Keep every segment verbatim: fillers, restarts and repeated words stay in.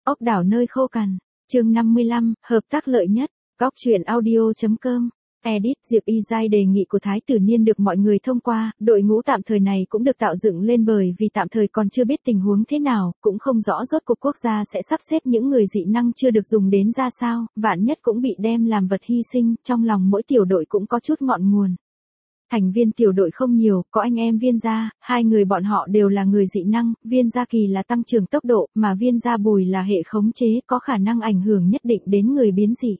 Ốc đảo nơi khô cằn. Chương năm mươi lăm, hợp tác lợi nhất. Góc truyện audio chấm com. Edit Diệp Y Giai đề nghị của Thái Tử Niên được mọi người thông qua, đội ngũ tạm thời này cũng được tạo dựng lên bởi vì tạm thời còn chưa biết tình huống thế nào, cũng không rõ rốt cuộc quốc gia sẽ sắp xếp những người dị năng chưa được dùng đến ra sao, vạn nhất cũng bị đem làm vật hy sinh, trong lòng mỗi tiểu đội cũng có chút ngọn nguồn. Thành viên tiểu đội không nhiều, có anh em Viên Gia, hai người bọn họ đều là người dị năng, Viên Gia Kỳ là tăng trưởng tốc độ, mà Viên Gia Bùi là hệ khống chế có khả năng ảnh hưởng nhất định đến người biến dị.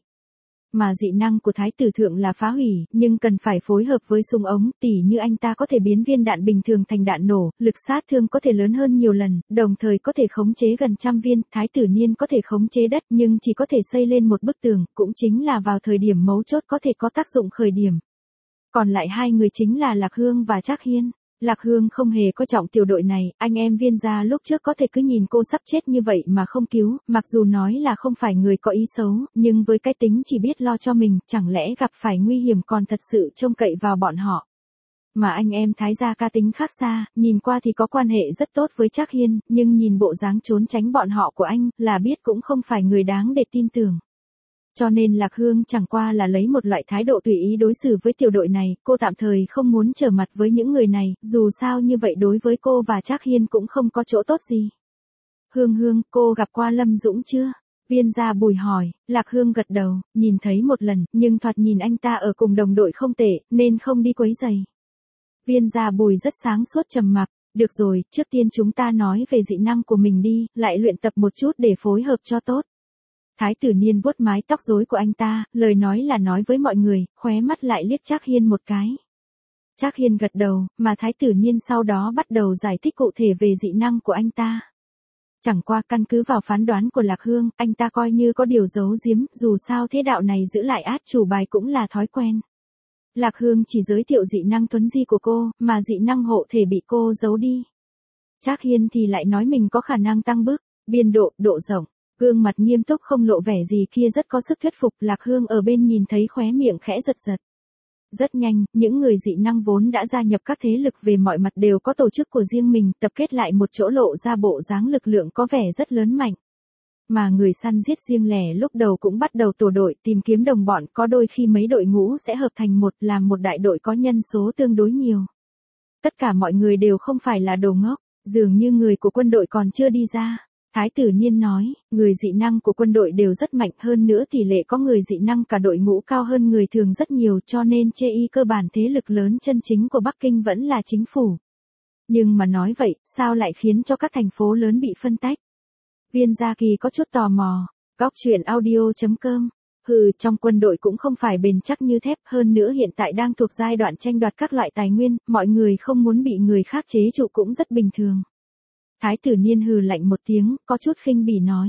Mà dị năng của Thái Tử Thượng là phá hủy, nhưng cần phải phối hợp với súng ống, tỉ như anh ta có thể biến viên đạn bình thường thành đạn nổ, lực sát thương có thể lớn hơn nhiều lần, đồng thời có thể khống chế gần trăm viên, Thái Tử Niên có thể khống chế đất nhưng chỉ có thể xây lên một bức tường, cũng chính là vào thời điểm mấu chốt có thể có tác dụng khởi điểm. Còn lại hai người chính là Lạc Hương và Trác Hiên. Lạc Hương không hề coi trọng tiểu đội này, anh em Viên Gia lúc trước có thể cứ nhìn cô sắp chết như vậy mà không cứu, mặc dù nói là không phải người có ý xấu, nhưng với cái tính chỉ biết lo cho mình, chẳng lẽ gặp phải nguy hiểm còn thật sự trông cậy vào bọn họ. Mà anh em Thái Gia ca tính khác xa, nhìn qua thì có quan hệ rất tốt với Trác Hiên, nhưng nhìn bộ dáng trốn tránh bọn họ của anh, là biết cũng không phải người đáng để tin tưởng. Cho nên Lạc Hương chẳng qua là lấy một loại thái độ tùy ý đối xử với tiểu đội này, cô tạm thời không muốn trở mặt với những người này, dù sao như vậy đối với cô và Trác Hiên cũng không có chỗ tốt gì. Hương Hương, cô gặp qua Lâm Dũng chưa? Viên Gia Bùi hỏi, Lạc Hương gật đầu, nhìn thấy một lần, nhưng thoạt nhìn anh ta ở cùng đồng đội không tệ, nên không đi quấy rầy. Viên Gia Bùi rất sáng suốt trầm mặc, được rồi, trước tiên chúng ta nói về dị năng của mình đi, lại luyện tập một chút để phối hợp cho tốt. Thái Tử Niên vuốt mái tóc rối của anh ta, lời nói là nói với mọi người, khóe mắt lại liếc Trác Hiên một cái. Trác Hiên gật đầu, mà Thái Tử Niên sau đó bắt đầu giải thích cụ thể về dị năng của anh ta. Chẳng qua căn cứ vào phán đoán của Lạc Hương, anh ta coi như có điều giấu giếm, dù sao thế đạo này giữ lại át chủ bài cũng là thói quen. Lạc Hương chỉ giới thiệu dị năng tuấn di của cô, mà dị năng hộ thể bị cô giấu đi. Trác Hiên thì lại nói mình có khả năng tăng bước, biên độ, độ rộng. Gương mặt nghiêm túc không lộ vẻ gì kia rất có sức thuyết phục, Lạc Hương ở bên nhìn thấy khóe miệng khẽ giật giật. Rất nhanh, những người dị năng vốn đã gia nhập các thế lực về mọi mặt đều có tổ chức của riêng mình, tập kết lại một chỗ lộ ra bộ dáng lực lượng có vẻ rất lớn mạnh. Mà người săn giết riêng lẻ lúc đầu cũng bắt đầu tổ đội tìm kiếm đồng bọn, có đôi khi mấy đội ngũ sẽ hợp thành một, làm một đại đội có nhân số tương đối nhiều. Tất cả mọi người đều không phải là đồ ngốc, dường như người của quân đội còn chưa đi ra. Thái Tử Niên nói, người dị năng của quân đội đều rất mạnh, hơn nữa tỷ lệ có người dị năng cả đội ngũ cao hơn người thường rất nhiều, cho nên chê y cơ bản thế lực lớn chân chính của Bắc Kinh vẫn là chính phủ. Nhưng mà nói vậy, sao lại khiến cho các thành phố lớn bị phân tách? Viên Gia Kỳ có chút tò mò. Góc truyện audio chấm com. Hừ, trong quân đội cũng không phải bền chắc như thép, hơn nữa hiện tại đang thuộc giai đoạn tranh đoạt các loại tài nguyên, mọi người không muốn bị người khác chế trụ cũng rất bình thường. Thái Tử Niên hừ lạnh một tiếng, có chút khinh bỉ nói.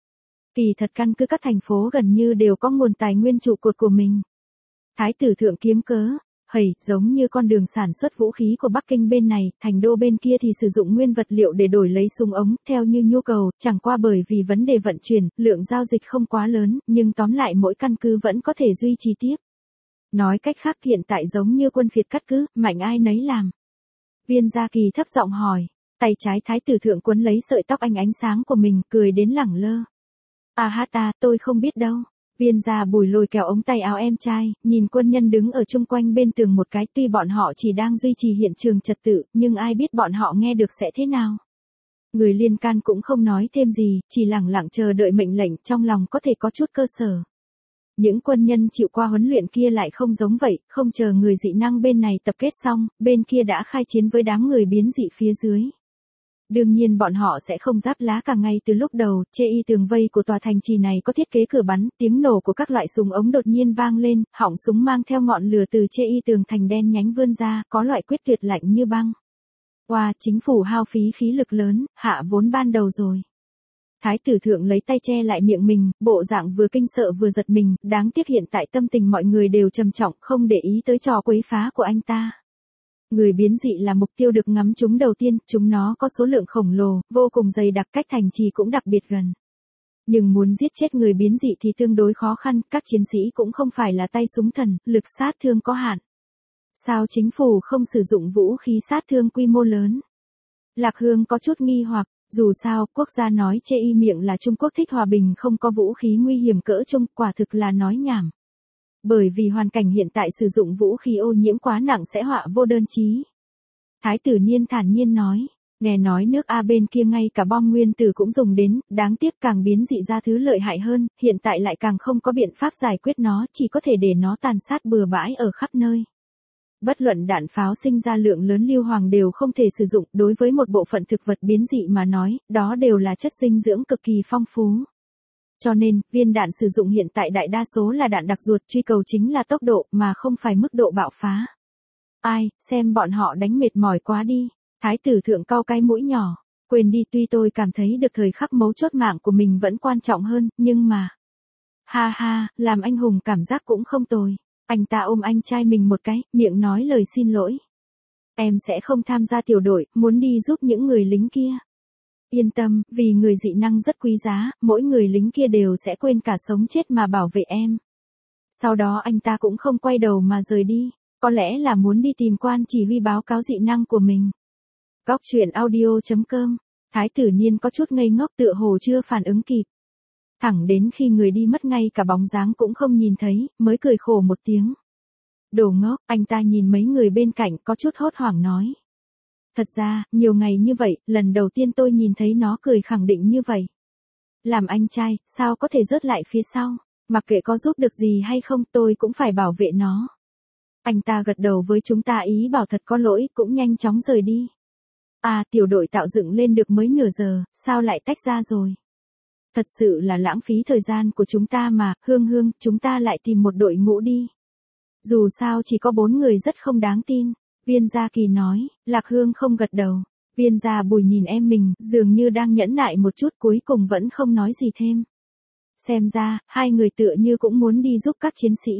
Kỳ thật căn cứ các thành phố gần như đều có nguồn tài nguyên trụ cột của mình. Thái Tử Thượng kiếm cớ, hầy, giống như con đường sản xuất vũ khí của Bắc Kinh bên này, thành đô bên kia thì sử dụng nguyên vật liệu để đổi lấy súng ống, theo như nhu cầu, chẳng qua bởi vì vấn đề vận chuyển, lượng giao dịch không quá lớn, nhưng tóm lại mỗi căn cứ vẫn có thể duy trì tiếp. Nói cách khác hiện tại giống như quân phiệt cắt cứ, mạnh ai nấy làm. Viên Gia Kỳ thấp giọng hỏi. Tay trái Thái Tử Thượng quấn lấy sợi tóc anh ánh sáng của mình, cười đến lẳng lơ. À ha ta, tôi không biết đâu. Viên Gia Bùi lôi kéo ống tay áo em trai, nhìn quân nhân đứng ở chung quanh bên tường một cái, tuy bọn họ chỉ đang duy trì hiện trường trật tự, nhưng ai biết bọn họ nghe được sẽ thế nào. Người liên can cũng không nói thêm gì, chỉ lẳng lặng chờ đợi mệnh lệnh, trong lòng có thể có chút cơ sở. Những quân nhân chịu qua huấn luyện kia lại không giống vậy, không chờ người dị năng bên này tập kết xong, bên kia đã khai chiến với đám người biến dị phía dưới. Đương nhiên bọn họ sẽ không giáp lá cả ngay từ lúc đầu, chê y tường vây của tòa thành trì này có thiết kế cửa bắn, tiếng nổ của các loại súng ống đột nhiên vang lên, họng súng mang theo ngọn lửa từ chê y tường thành đen nhánh vươn ra, có loại quyết tuyệt lạnh như băng. Wow, chính phủ hao phí khí lực lớn, hạ vốn ban đầu rồi. Thái Tử Thượng lấy tay che lại miệng mình, bộ dạng vừa kinh sợ vừa giật mình, đáng tiếc hiện tại tâm tình mọi người đều trầm trọng, không để ý tới trò quấy phá của anh ta. Người biến dị là mục tiêu được ngắm chúng đầu tiên, chúng nó có số lượng khổng lồ, vô cùng dày đặc, cách thành trì cũng đặc biệt gần. Nhưng muốn giết chết người biến dị thì tương đối khó khăn, các chiến sĩ cũng không phải là tay súng thần, lực sát thương có hạn. Sao chính phủ không sử dụng vũ khí sát thương quy mô lớn? Lạc Hương có chút nghi hoặc, Dù sao, quốc gia nói chê y miệng là Trung Quốc thích hòa bình không có vũ khí nguy hiểm cỡ trung, quả thực là nói nhảm. Bởi vì hoàn cảnh hiện tại sử dụng vũ khí ô nhiễm quá nặng sẽ họa vô đơn chí. Thái tử Niên thản nhiên nói, nghe nói nước A bên kia ngay cả bom nguyên tử cũng dùng đến, đáng tiếc càng biến dị ra thứ lợi hại hơn, hiện tại lại càng không có biện pháp giải quyết nó, chỉ có thể để nó tàn sát bừa bãi ở khắp nơi. Bất luận đạn pháo sinh ra lượng lớn lưu hoàng đều không thể sử dụng, đối với một bộ phận thực vật biến dị mà nói, đó đều là chất dinh dưỡng cực kỳ phong phú. Cho nên, viên đạn sử dụng hiện tại đại đa số là đạn đặc ruột, truy cầu chính là tốc độ mà không phải mức độ bạo phá. Ai, xem bọn họ đánh mệt mỏi quá đi. Thái tử thượng cau cái mũi nhỏ, quên đi, tuy tôi cảm thấy được thời khắc mấu chốt mạng của mình vẫn quan trọng hơn, nhưng mà... Ha ha, làm anh hùng cảm giác cũng không tồi. Anh ta ôm anh trai mình một cái, miệng nói lời xin lỗi. Em sẽ không tham gia tiểu đội, muốn đi giúp những người lính kia. Yên tâm, vì người dị năng rất quý giá, mỗi người lính kia đều sẽ quên cả sống chết mà bảo vệ em. Sau đó anh ta cũng không quay đầu mà rời đi, có lẽ là muốn đi tìm quan chỉ huy báo cáo dị năng của mình. Góc truyện audio chấm com, Thái tử Niên có chút ngây ngốc tựa hồ chưa phản ứng kịp. Thẳng đến khi người đi mất ngay cả bóng dáng cũng không nhìn thấy, mới cười khổ một tiếng. Đồ ngốc, anh ta nhìn mấy người bên cạnh có chút hốt hoảng nói. Thật ra, nhiều ngày như vậy, lần đầu tiên tôi nhìn thấy nó cười khẳng định như vậy. Làm anh trai, sao có thể rớt lại phía sau, mặc kệ có giúp được gì hay không tôi cũng phải bảo vệ nó. Anh ta gật đầu với chúng ta ý bảo thật có lỗi, cũng nhanh chóng rời đi. À, tiểu đội tạo dựng lên được mới nửa giờ, sao lại tách ra rồi? Thật sự là lãng phí thời gian của chúng ta mà, Hương Hương, chúng ta lại tìm một đội ngũ đi. Dù sao chỉ có bốn người rất không đáng tin. Viên Gia Kỳ nói, Lạc Hương không gật đầu. Viên Gia Bùi nhìn em mình, dường như đang nhẫn nại một chút, cuối cùng vẫn không nói gì thêm. Xem ra, hai người tựa như cũng muốn đi giúp các chiến sĩ.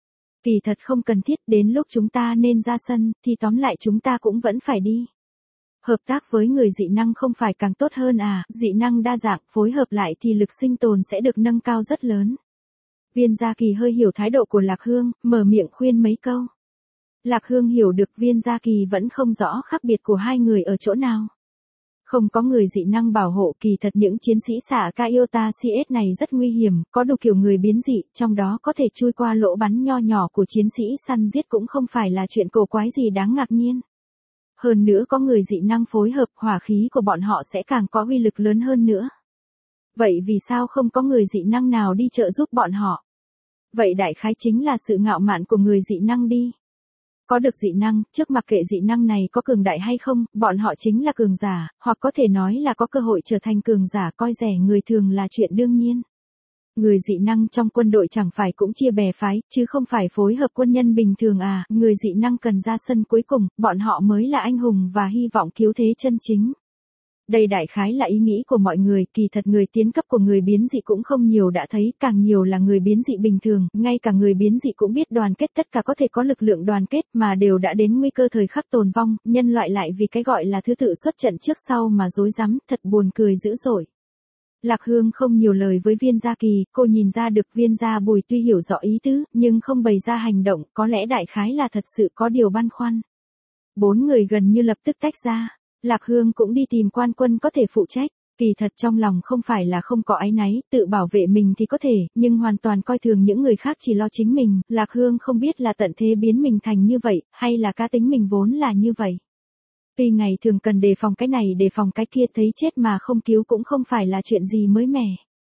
Kỳ thật không cần thiết, đến lúc chúng ta nên ra sân, thì tóm lại chúng ta cũng vẫn phải đi. Hợp tác với người dị năng không phải càng tốt hơn à, dị năng đa dạng, phối hợp lại thì lực sinh tồn sẽ được nâng cao rất lớn. Viên Gia Kỳ hơi hiểu thái độ của Lạc Hương, mở miệng khuyên mấy câu. Lạc Hương hiểu được Viên Gia Kỳ vẫn không rõ khác biệt của hai người ở chỗ nào. Không có người dị năng bảo hộ, kỳ thật những chiến sĩ xạ Kaiota xê ét này rất nguy hiểm, có đủ kiểu người biến dị, trong đó có thể chui qua lỗ bắn nho nhỏ của chiến sĩ săn giết cũng không phải là chuyện cổ quái gì đáng ngạc nhiên. Hơn nữa có người dị năng phối hợp, hỏa khí của bọn họ sẽ càng có uy lực lớn hơn nữa. Vậy vì sao không có người dị năng nào đi trợ giúp bọn họ? Vậy đại khái chính là sự ngạo mạn của người dị năng đi. Có được dị năng, trước mặc kệ dị năng này có cường đại hay không, bọn họ chính là cường giả, hoặc có thể nói là có cơ hội trở thành cường giả, coi rẻ người thường là chuyện đương nhiên. Người dị năng trong quân đội chẳng phải cũng chia bè phái, chứ không phải phối hợp quân nhân bình thường à, người dị năng cần ra sân cuối cùng, bọn họ mới là anh hùng và hy vọng cứu thế chân chính. Đây đại khái là ý nghĩ của mọi người, kỳ thật người tiến cấp của người biến dị cũng không nhiều đã thấy, càng nhiều là người biến dị bình thường, ngay cả người biến dị cũng biết đoàn kết, tất cả có thể có lực lượng đoàn kết mà đều đã đến nguy cơ thời khắc tồn vong, nhân loại lại vì cái gọi là thứ tự xuất trận trước sau mà rối rắm, thật buồn cười dữ dội. Lạc Hương không nhiều lời với Viên Gia Kỳ, cô nhìn ra được Viên Gia Bùi tuy hiểu rõ ý tứ, nhưng không bày ra hành động, có lẽ đại khái là thật sự có điều băn khoăn. Bốn người gần như lập tức tách ra. Lạc Hương cũng đi tìm quan quân có thể phụ trách, kỳ thật trong lòng không phải là không có áy náy, tự bảo vệ mình thì có thể, nhưng hoàn toàn coi thường những người khác chỉ lo chính mình, Lạc Hương không biết là tận thế biến mình thành như vậy, hay là cá tính mình vốn là như vậy. Tuy ngày thường cần đề phòng cái này đề phòng cái kia, thấy chết mà không cứu cũng không phải là chuyện gì mới mẻ.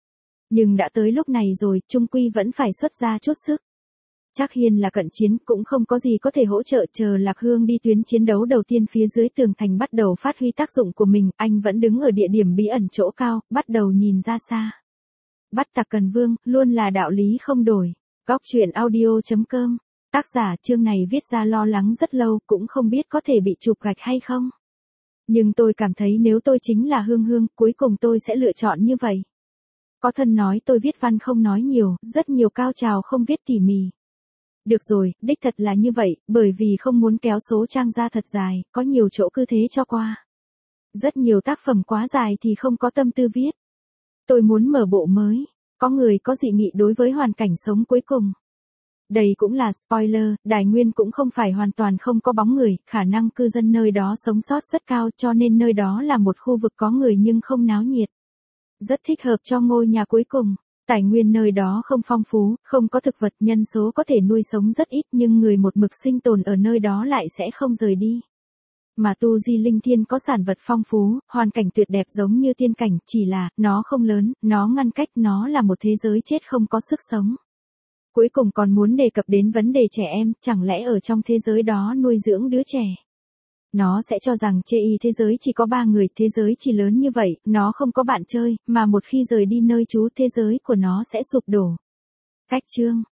Nhưng đã tới lúc này rồi, chung quy vẫn phải xuất ra chút sức. Trác Hiên là cận chiến, cũng không có gì có thể hỗ trợ, chờ Lạc Hương đi tuyến chiến đấu đầu tiên phía dưới tường thành bắt đầu phát huy tác dụng của mình, anh vẫn đứng ở địa điểm bí ẩn chỗ cao, bắt đầu nhìn ra xa. Bắt tặc cần vương, luôn là đạo lý không đổi. Góc truyện audio chấm com, tác giả chương này viết ra lo lắng rất lâu, cũng không biết có thể bị chụp gạch hay không. Nhưng tôi cảm thấy nếu tôi chính là Hương Hương, cuối cùng tôi sẽ lựa chọn như vậy. Có thân nói tôi viết văn không nói nhiều, rất nhiều cao trào không viết tỉ mỉ. Được rồi, đích thật là như vậy, bởi vì không muốn kéo số trang ra thật dài, có nhiều chỗ cứ thế cho qua. Rất nhiều tác phẩm quá dài thì không có tâm tư viết. Tôi muốn mở bộ mới, có người có dị nghị đối với hoàn cảnh sống cuối cùng. Đây cũng là spoiler, đài nguyên cũng không phải hoàn toàn không có bóng người, khả năng cư dân nơi đó sống sót rất cao cho nên nơi đó là một khu vực có người nhưng không náo nhiệt. Rất thích hợp cho ngôi nhà cuối cùng. Tài nguyên nơi đó không phong phú, không có thực vật, nhân số có thể nuôi sống rất ít nhưng người một mực sinh tồn ở nơi đó lại sẽ không rời đi. Mà tu di linh thiên có sản vật phong phú, hoàn cảnh tuyệt đẹp giống như tiên cảnh, chỉ là, nó không lớn, nó ngăn cách, nó là một thế giới chết không có sức sống. Cuối cùng còn muốn đề cập đến vấn đề trẻ em, chẳng lẽ ở trong thế giới đó nuôi dưỡng đứa trẻ. Nó sẽ cho rằng chê y thế giới chỉ có ba người, thế giới chỉ lớn như vậy, nó không có bạn chơi, mà một khi rời đi nơi trú thế giới của nó sẽ sụp đổ. Cách chương